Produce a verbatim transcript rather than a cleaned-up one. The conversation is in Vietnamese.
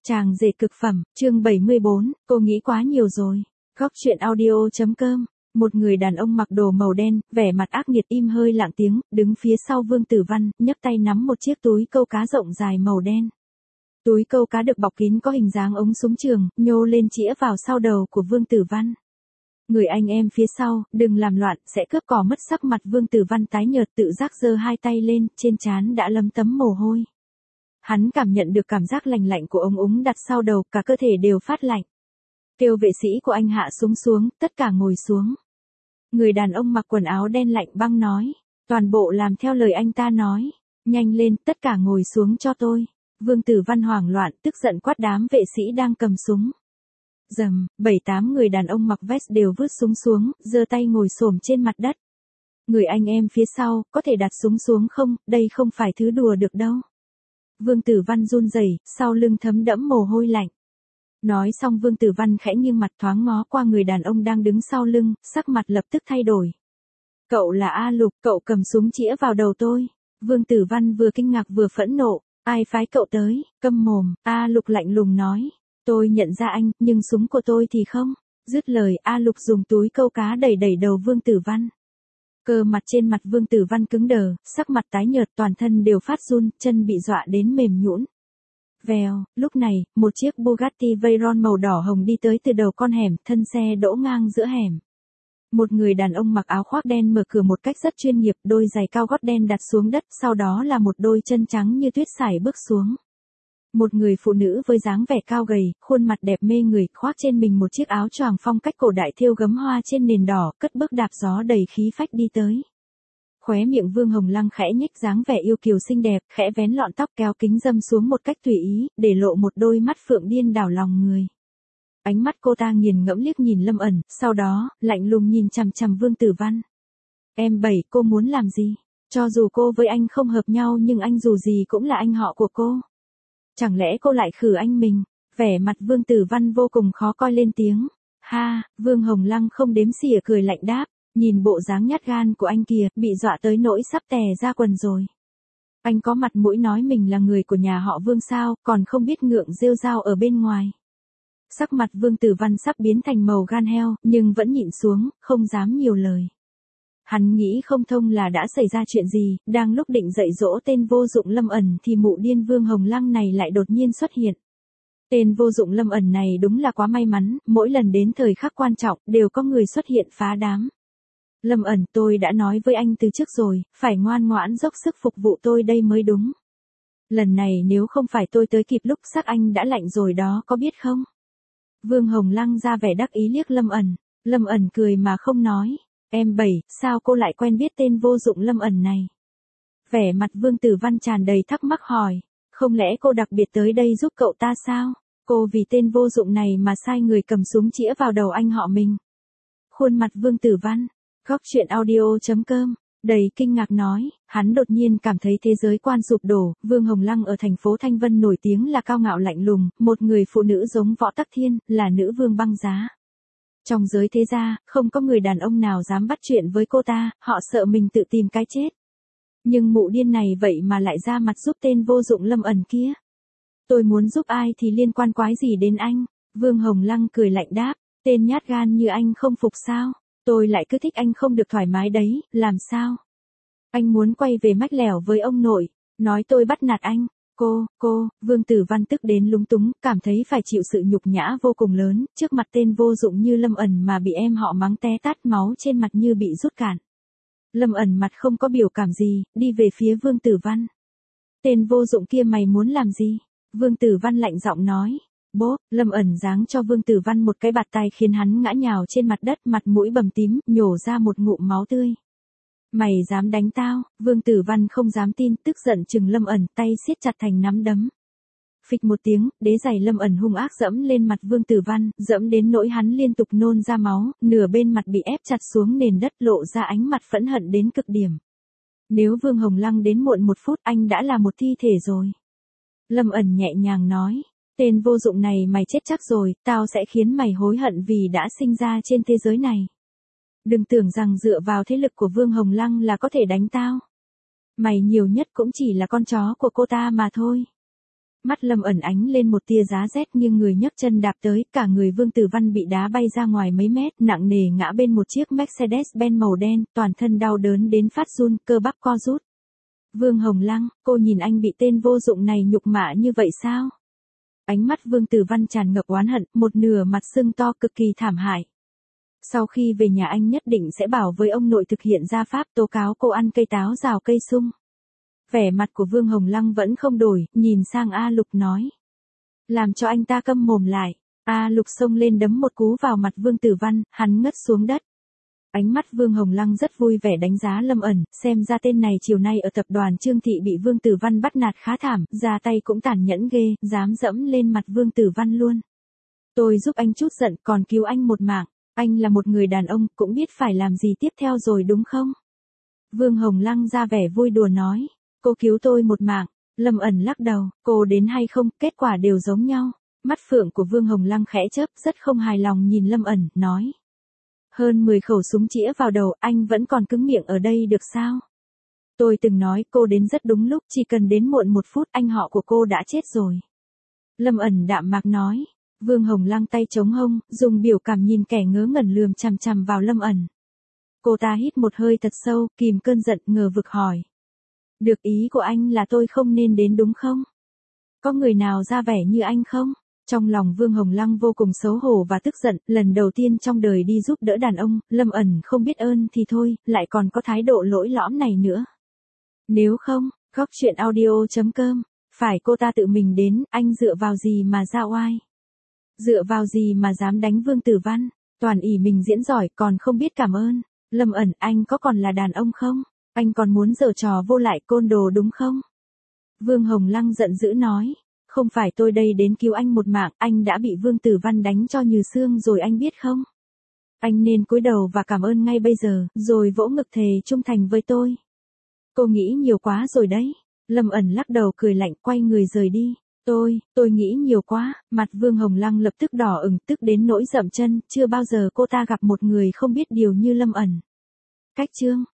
Chàng rể cực phẩm, chương bảy mươi bốn, cô nghĩ quá nhiều rồi. Góc truyện audio.com. Một người đàn ông mặc đồ màu đen, vẻ mặt ác nghiệt im hơi lặng tiếng, đứng phía sau Vương Tử Văn, nhấc tay nắm một chiếc túi câu cá rộng dài màu đen. Túi câu cá được bọc kín có hình dáng ống súng trường, nhô lên chĩa vào sau đầu của Vương Tử Văn. Người anh em phía sau, đừng làm loạn, sẽ cướp cỏ mất sắc mặt. Vương Tử Văn tái nhợt tự giác giơ hai tay lên, trên trán đã lấm tấm mồ hôi. Hắn cảm nhận được cảm giác lạnh lạnh của ống úng đặt sau đầu, cả cơ thể đều phát lạnh. Kêu vệ sĩ của anh hạ súng xuống, tất cả ngồi xuống. Người đàn ông mặc quần áo đen lạnh băng nói, toàn bộ làm theo lời anh ta nói, nhanh lên, tất cả ngồi xuống cho tôi. Vương Tử Văn hoảng loạn, tức giận quát đám vệ sĩ đang cầm súng. Rầm, bảy tám người đàn ông mặc vest đều vứt súng xuống, giơ tay ngồi xổm trên mặt đất. Người anh em phía sau, có thể đặt súng xuống không, đây không phải thứ đùa được đâu. Vương Tử Văn run rẩy, sau lưng thấm đẫm mồ hôi lạnh. Nói xong Vương Tử Văn khẽ nghiêng mặt thoáng ngó qua người đàn ông đang đứng sau lưng, sắc mặt lập tức thay đổi. Cậu là A Lục, cậu cầm súng chĩa vào đầu tôi. Vương Tử Văn vừa kinh ngạc vừa phẫn nộ, ai phái cậu tới, câm mồm. A Lục lạnh lùng nói, tôi nhận ra anh, nhưng súng của tôi thì không. Dứt lời A Lục dùng túi câu cá đẩy đẩy đầu Vương Tử Văn. Cơ mặt trên mặt Vương Tử Văn cứng đờ, sắc mặt tái nhợt, toàn thân đều phát run, chân bị dọa đến mềm nhũn. Vèo, lúc này, một chiếc Bugatti Veyron màu đỏ hồng đi tới từ đầu con hẻm, thân xe đỗ ngang giữa hẻm. Một người đàn ông mặc áo khoác đen mở cửa một cách rất chuyên nghiệp, đôi giày cao gót đen đặt xuống đất, sau đó là một đôi chân trắng như tuyết sải bước xuống. Một người phụ nữ với dáng vẻ cao gầy, khuôn mặt đẹp mê người, khoác trên mình một chiếc áo choàng phong cách cổ đại thêu gấm hoa trên nền đỏ, cất bước đạp gió đầy khí phách đi tới. Khóe miệng Vương Hồng Lăng khẽ nhếch, dáng vẻ yêu kiều xinh đẹp, khẽ vén lọn tóc kéo kính dâm xuống một cách tùy ý, để lộ một đôi mắt phượng điên đảo lòng người. Ánh mắt cô ta nghiền ngẫm liếc nhìn Lâm ẩn, sau đó, lạnh lùng nhìn chằm chằm Vương Tử Văn. Em bảy, cô muốn làm gì? Cho dù cô với anh không hợp nhau nhưng anh dù gì cũng là anh họ của cô. Chẳng lẽ cô lại khử anh mình? Vẻ mặt Vương Tử Văn vô cùng khó coi lên tiếng. Ha, Vương Hồng Lăng không đếm xỉa cười lạnh đáp. Nhìn bộ dáng nhát gan của anh kìa, bị dọa tới nỗi sắp tè ra quần rồi. Anh có mặt mũi nói mình là người của nhà họ Vương sao, còn không biết ngượng rêu rao ở bên ngoài. Sắc mặt Vương Tử Văn sắp biến thành màu gan heo, nhưng vẫn nhịn xuống, không dám nhiều lời. Hắn nghĩ không thông là đã xảy ra chuyện gì, đang lúc định dạy dỗ tên vô dụng Lâm ẩn thì mụ điên Vương Hồng Lăng này lại đột nhiên xuất hiện. Tên vô dụng Lâm ẩn này đúng là quá may mắn, mỗi lần đến thời khắc quan trọng, đều có người xuất hiện phá đám. Lâm ẩn, tôi đã nói với anh từ trước rồi, phải ngoan ngoãn dốc sức phục vụ tôi đây mới đúng. Lần này nếu không phải tôi tới kịp lúc sắc anh đã lạnh rồi đó, có biết không? Vương Hồng Lăng ra vẻ đắc ý liếc Lâm ẩn. Lâm ẩn cười mà không nói. Em bảy, sao cô lại quen biết tên vô dụng Lâm ẩn này? Vẻ mặt Vương Tử Văn tràn đầy thắc mắc hỏi. Không lẽ cô đặc biệt tới đây giúp cậu ta sao? Cô vì tên vô dụng này mà sai người cầm súng chĩa vào đầu anh họ mình. Khuôn mặt Vương Tử Văn. Góc truyện audio.com, đầy kinh ngạc nói, hắn đột nhiên cảm thấy thế giới quan sụp đổ. Vương Hồng Lăng ở thành phố Thanh Vân nổi tiếng là cao ngạo lạnh lùng, một người phụ nữ giống Võ Tắc Thiên, là nữ vương băng giá. Trong giới thế gia, không có người đàn ông nào dám bắt chuyện với cô ta, họ sợ mình tự tìm cái chết. Nhưng mụ điên này vậy mà lại ra mặt giúp tên vô dụng Lâm ẩn kia. Tôi muốn giúp ai thì liên quan quái gì đến anh? Vương Hồng Lăng cười lạnh đáp, tên nhát gan như anh không phục sao? Tôi lại cứ thích anh không được thoải mái đấy, làm sao? Anh muốn quay về mách lẻo với ông nội, nói tôi bắt nạt anh. Cô, cô, Vương Tử Văn tức đến lúng túng, cảm thấy phải chịu sự nhục nhã vô cùng lớn, trước mặt tên vô dụng như Lâm ẩn mà bị em họ mắng té tát, máu trên mặt như bị rút cạn. Lâm ẩn mặt không có biểu cảm gì, đi về phía Vương Tử Văn. Tên vô dụng kia mày muốn làm gì? Vương Tử Văn lạnh giọng nói. Bốp, Lâm ẩn giáng cho Vương Tử Văn một cái bạt tai khiến hắn ngã nhào trên mặt đất, mặt mũi bầm tím, nhổ ra một ngụm máu tươi. Mày dám đánh tao? Vương Tử Văn không dám tin, tức giận chừng Lâm ẩn, tay siết chặt thành nắm đấm. Phịch một tiếng, đế giày Lâm ẩn hung ác dẫm lên mặt Vương Tử Văn, dẫm đến nỗi hắn liên tục nôn ra máu, nửa bên mặt bị ép chặt xuống nền đất, lộ ra ánh mặt phẫn hận đến cực điểm. Nếu Vương Hồng Lăng đến muộn một phút anh đã là một thi thể rồi. Lâm ẩn nhẹ nhàng nói. Tên vô dụng này mày chết chắc rồi, tao sẽ khiến mày hối hận vì đã sinh ra trên thế giới này. Đừng tưởng rằng dựa vào thế lực của Vương Hồng Lăng là có thể đánh tao. Mày nhiều nhất cũng chỉ là con chó của cô ta mà thôi. Mắt Lâm Ẩn ánh lên một tia giá rét nhưng người nhấc chân đạp tới, cả người Vương Tử Văn bị đá bay ra ngoài mấy mét, nặng nề ngã bên một chiếc Mercedes-Benz màu đen, toàn thân đau đớn đến phát run, cơ bắp co rút. Vương Hồng Lăng, cô nhìn anh bị tên vô dụng này nhục mạ như vậy sao? Ánh mắt Vương Tử Văn tràn ngập oán hận, một nửa mặt sưng to cực kỳ thảm hại. Sau khi về nhà anh nhất định sẽ bảo với ông nội thực hiện gia pháp tố cáo cô ăn cây táo rào cây sung. Vẻ mặt của Vương Hồng Lăng vẫn không đổi, nhìn sang A Lục nói. Làm cho anh ta câm mồm lại. A Lục xông lên đấm một cú vào mặt Vương Tử Văn, hắn ngất xuống đất. Ánh mắt Vương Hồng Lăng rất vui vẻ đánh giá Lâm Ẩn, xem ra tên này chiều nay ở tập đoàn Trương Thị bị Vương Tử Văn bắt nạt khá thảm, ra tay cũng tàn nhẫn ghê, dám dẫm lên mặt Vương Tử Văn luôn. Tôi giúp anh chút giận, còn cứu anh một mạng, anh là một người đàn ông, cũng biết phải làm gì tiếp theo rồi đúng không? Vương Hồng Lăng ra vẻ vui đùa nói, cô cứu tôi một mạng. Lâm Ẩn lắc đầu, cô đến hay không, kết quả đều giống nhau. Mắt phượng của Vương Hồng Lăng khẽ chớp, rất không hài lòng nhìn Lâm Ẩn, nói. Hơn mười khẩu súng chĩa vào đầu, anh vẫn còn cứng miệng ở đây được sao? Tôi từng nói cô đến rất đúng lúc, chỉ cần đến muộn một phút anh họ của cô đã chết rồi. Lâm Ẩn đạm mạc nói. Vương Hồng Lăng tay chống hông, dùng biểu cảm nhìn kẻ ngớ ngẩn lườm chằm chằm vào Lâm Ẩn. Cô ta hít một hơi thật sâu, kìm cơn giận, ngờ vực hỏi. Được, ý của anh là tôi không nên đến đúng không? Có người nào ra vẻ như anh không? Trong lòng Vương Hồng Lăng vô cùng xấu hổ và tức giận, lần đầu tiên trong đời đi giúp đỡ đàn ông, Lâm Ẩn không biết ơn thì thôi, lại còn có thái độ lỗi lõm này nữa. Nếu không, góc chuyện audio chấm com, phải cô ta tự mình đến, anh dựa vào gì mà ra oai? Dựa vào gì mà dám đánh Vương Tử Văn? Toàn ỷ mình diễn giỏi còn không biết cảm ơn. Lâm Ẩn, anh có còn là đàn ông không? Anh còn muốn giở trò vô lại côn đồ đúng không? Vương Hồng Lăng giận dữ nói. Không phải tôi đây đến cứu anh một mạng, anh đã bị Vương Tử Văn đánh cho nhừ xương rồi anh biết không? Anh nên cúi đầu và cảm ơn ngay bây giờ, rồi vỗ ngực thề trung thành với tôi. Cô nghĩ nhiều quá rồi đấy. Lâm Ẩn lắc đầu cười lạnh, quay người rời đi. Tôi, tôi nghĩ nhiều quá, mặt Vương Hồng Lăng lập tức đỏ ửng, tức đến nỗi dậm chân, chưa bao giờ cô ta gặp một người không biết điều như Lâm Ẩn. Cách chương